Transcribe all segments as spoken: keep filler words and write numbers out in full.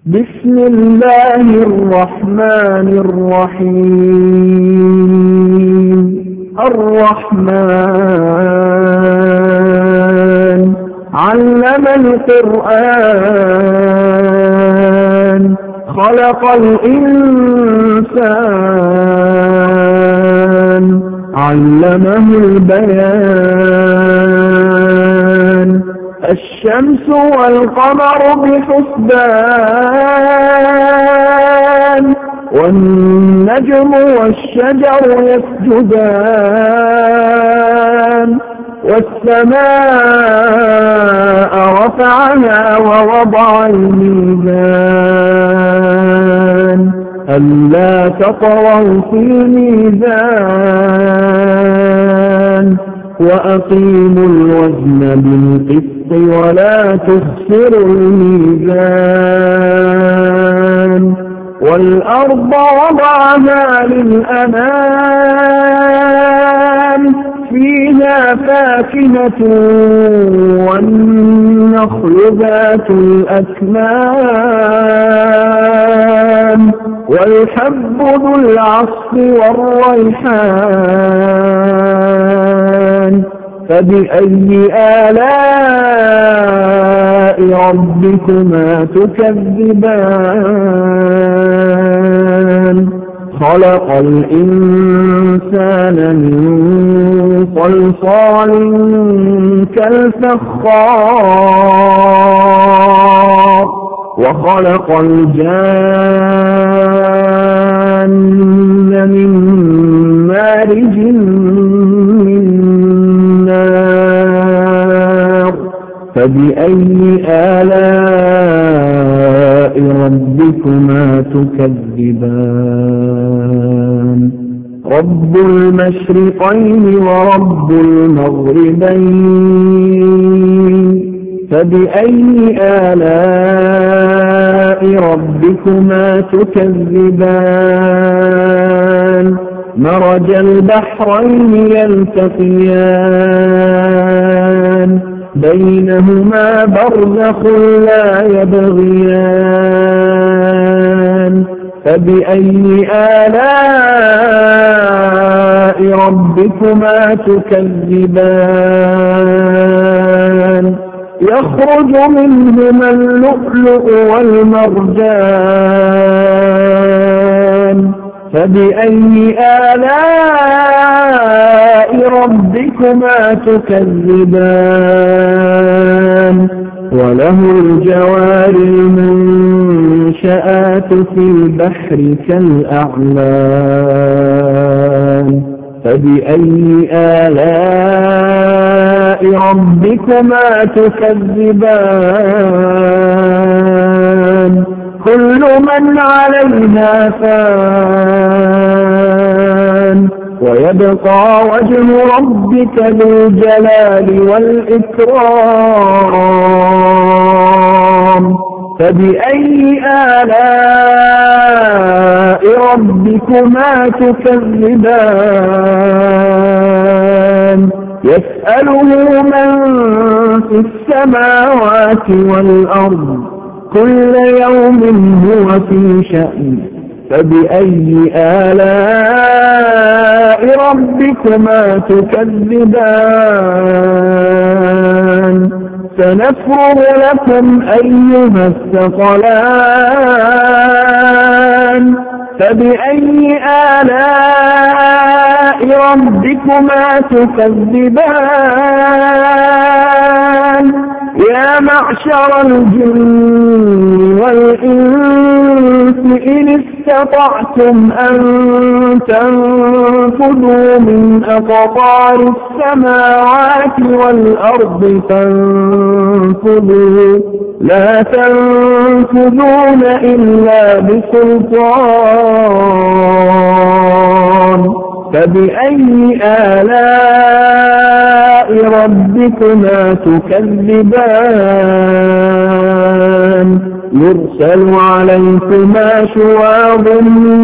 بسم الله الرحمن الرحيم الرحمن علم القرآن خلق الإنسان علمه البيان الشمس والقمر بحسبان والنجم والشجر يسجدان والسماء رفعها ووضع الميزان ألا تطغوا في الميزان وأقيموا الوزن بالقسط ولا تخسروا الميزان والأرض وضعها للأنام فيها فاكهة والنخل ذات الأكمام والحب ذو العصف والريحان فبأي آلاء ربكما تكذبان خلق الإنسان من صلصال كالفخار وخلق الجان من مارج من نار فبأي آلاء ربكما تكذبان رب المشرقين ورب المغربين فبأي آلاء ربكما تكذبان مرج البحرين يلتقيان بينهما برزخ لا يبغيان فبأي آلاء ربكما تكذبان يخرج منهما اللؤلؤ والمرجان فبأي آلاء ربكما تكذبان وله الجوار المنشآت في البحر كالأعلام فبأي آلاء ربكما تكذبان كل من عليها فان ويبقى وجه ربك ذو الجلال والإكرام فبأي آلاء ربكما تكذبان يسأله من في السماوات والأرض كل يوم هو في شأن فبأي آلاء ربكما تكذبان سنفرغ لكم أيها الثقلان فبأي آلاء ربكما تكذبان يا معشر الجن والإنس إن استطعتم أن تنفذوا من أقطار السماوات والأرض فانفذوا لا تنفذون إلا بسلطان فبأي آلاء ربكما تكذبان يرسل عليكما شواظ من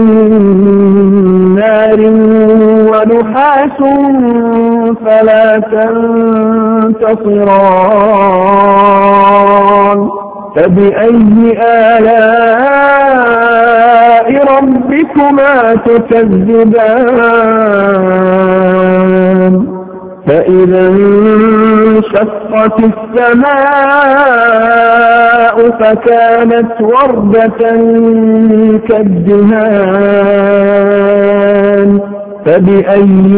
نار ونحاس فلا تنتصران فبأي آلاء ربكما تكذبان فإذا انشقت السماء فكانت وردة كالدهان فبأي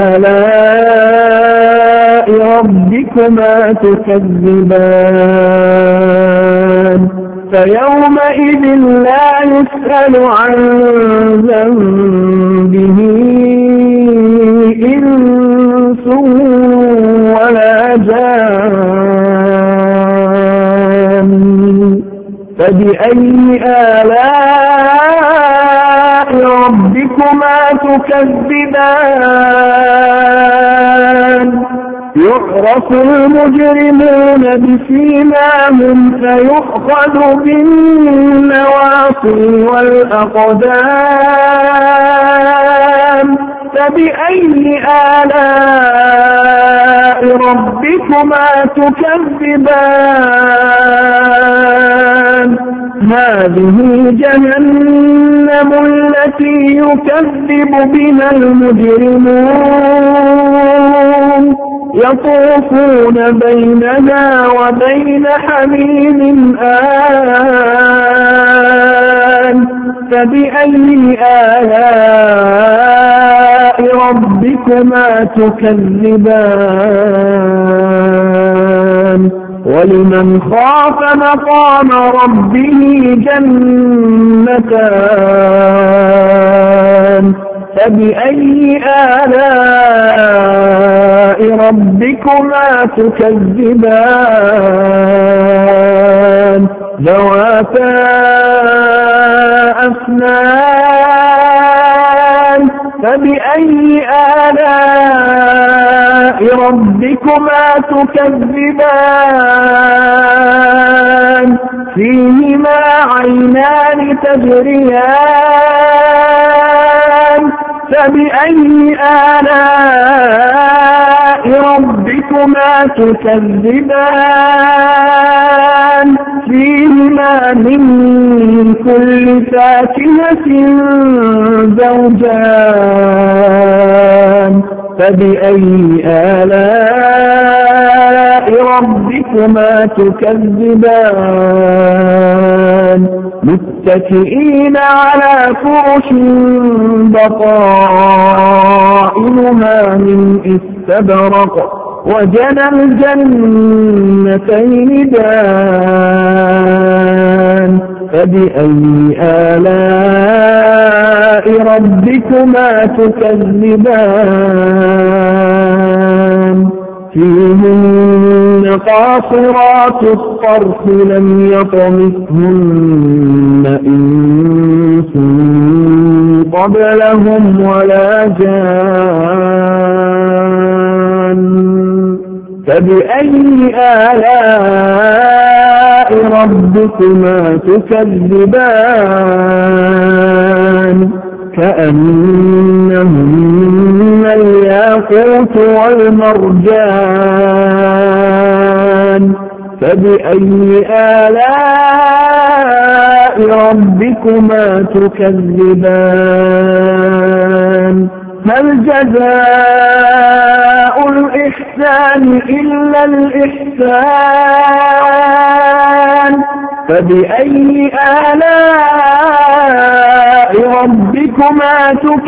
آلاء ربكما تكذبان فيومئذ لا يسأل عن ذنبه إنس ولا جان فبأي آلاء ربكما تكذبان يعرف المجرمون بسيماهم فيؤخذ بالنواصي والأقدام فبأي آلاء ربكما تكذبان هذه جهنم التي يكذب بها المجرمون يطوفون بينها وبين حميم آن فبأي آلاء ربكما تكذبان ولمن خاف مقام ربه جنتان فبأي آلاء ربكما تكذبان ذواتا أفنان فبأي آلاء ربكما تكذبان فيهما عينان تجريان فبأي آلاء ربكما تكذبان فيهما من كل فاكهة زوجان فبأي آلاء ربكما تكذبان متكئين على فرش بطائنها من استبرق وجنى الجنتين دان فبأي آلاء ربكما تكذبان فيهن قاصرات الطرف لم يطمثهن إنس قبلهم ولا جان فبأي آلاء ربكما تكذبان كأنهن الياقوت والمرجان فبأي آلاء ربكما تكذبان هل جزاء الإحسان إلا الإحسان فبأي آلاء ربكما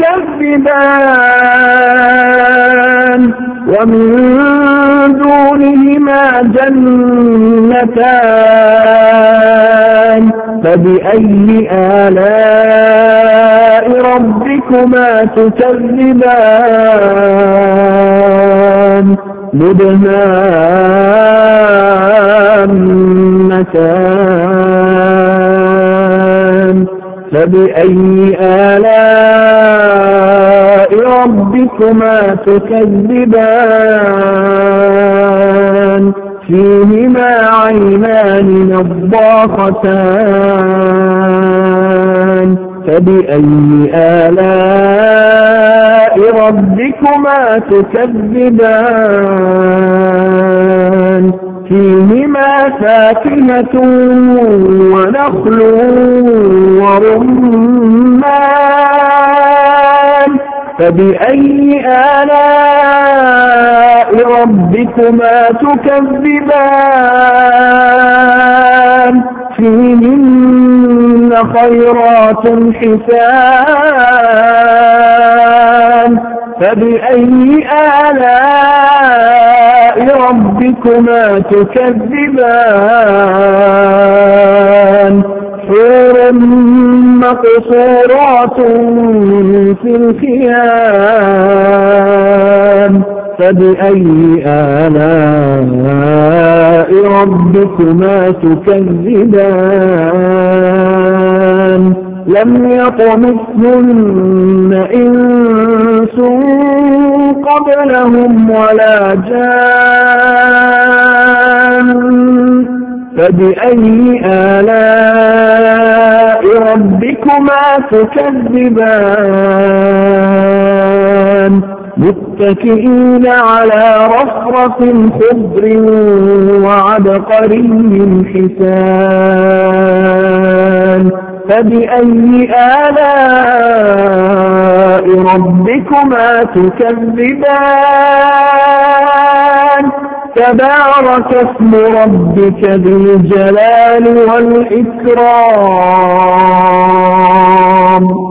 تكذبان ومن دونهما جنتان فبأي آلاء ربكما تكذبان مدهامتان فبأي آلاء ربكما تكذبان فيهما عينان نضاختان فبأي آلاء ربكما تكذبان فيهما فاكهة ونخل ورمان فبأي آلاء ربكما تكذبان فيهن خيرات حسان فبأي آلاء ربكما تكذبان حور مقصورات في الخيام فبأي آلاء ربكما تكذبان لم يطمثهن إنس قبلهم ولا جان فبأي آلاء ربكما تكذبان متكئين على رفرف خضر وعبقري حسان فبأي آلاء ربكما تكذبان تبارك اسم ربك ذي الجلال والإكرام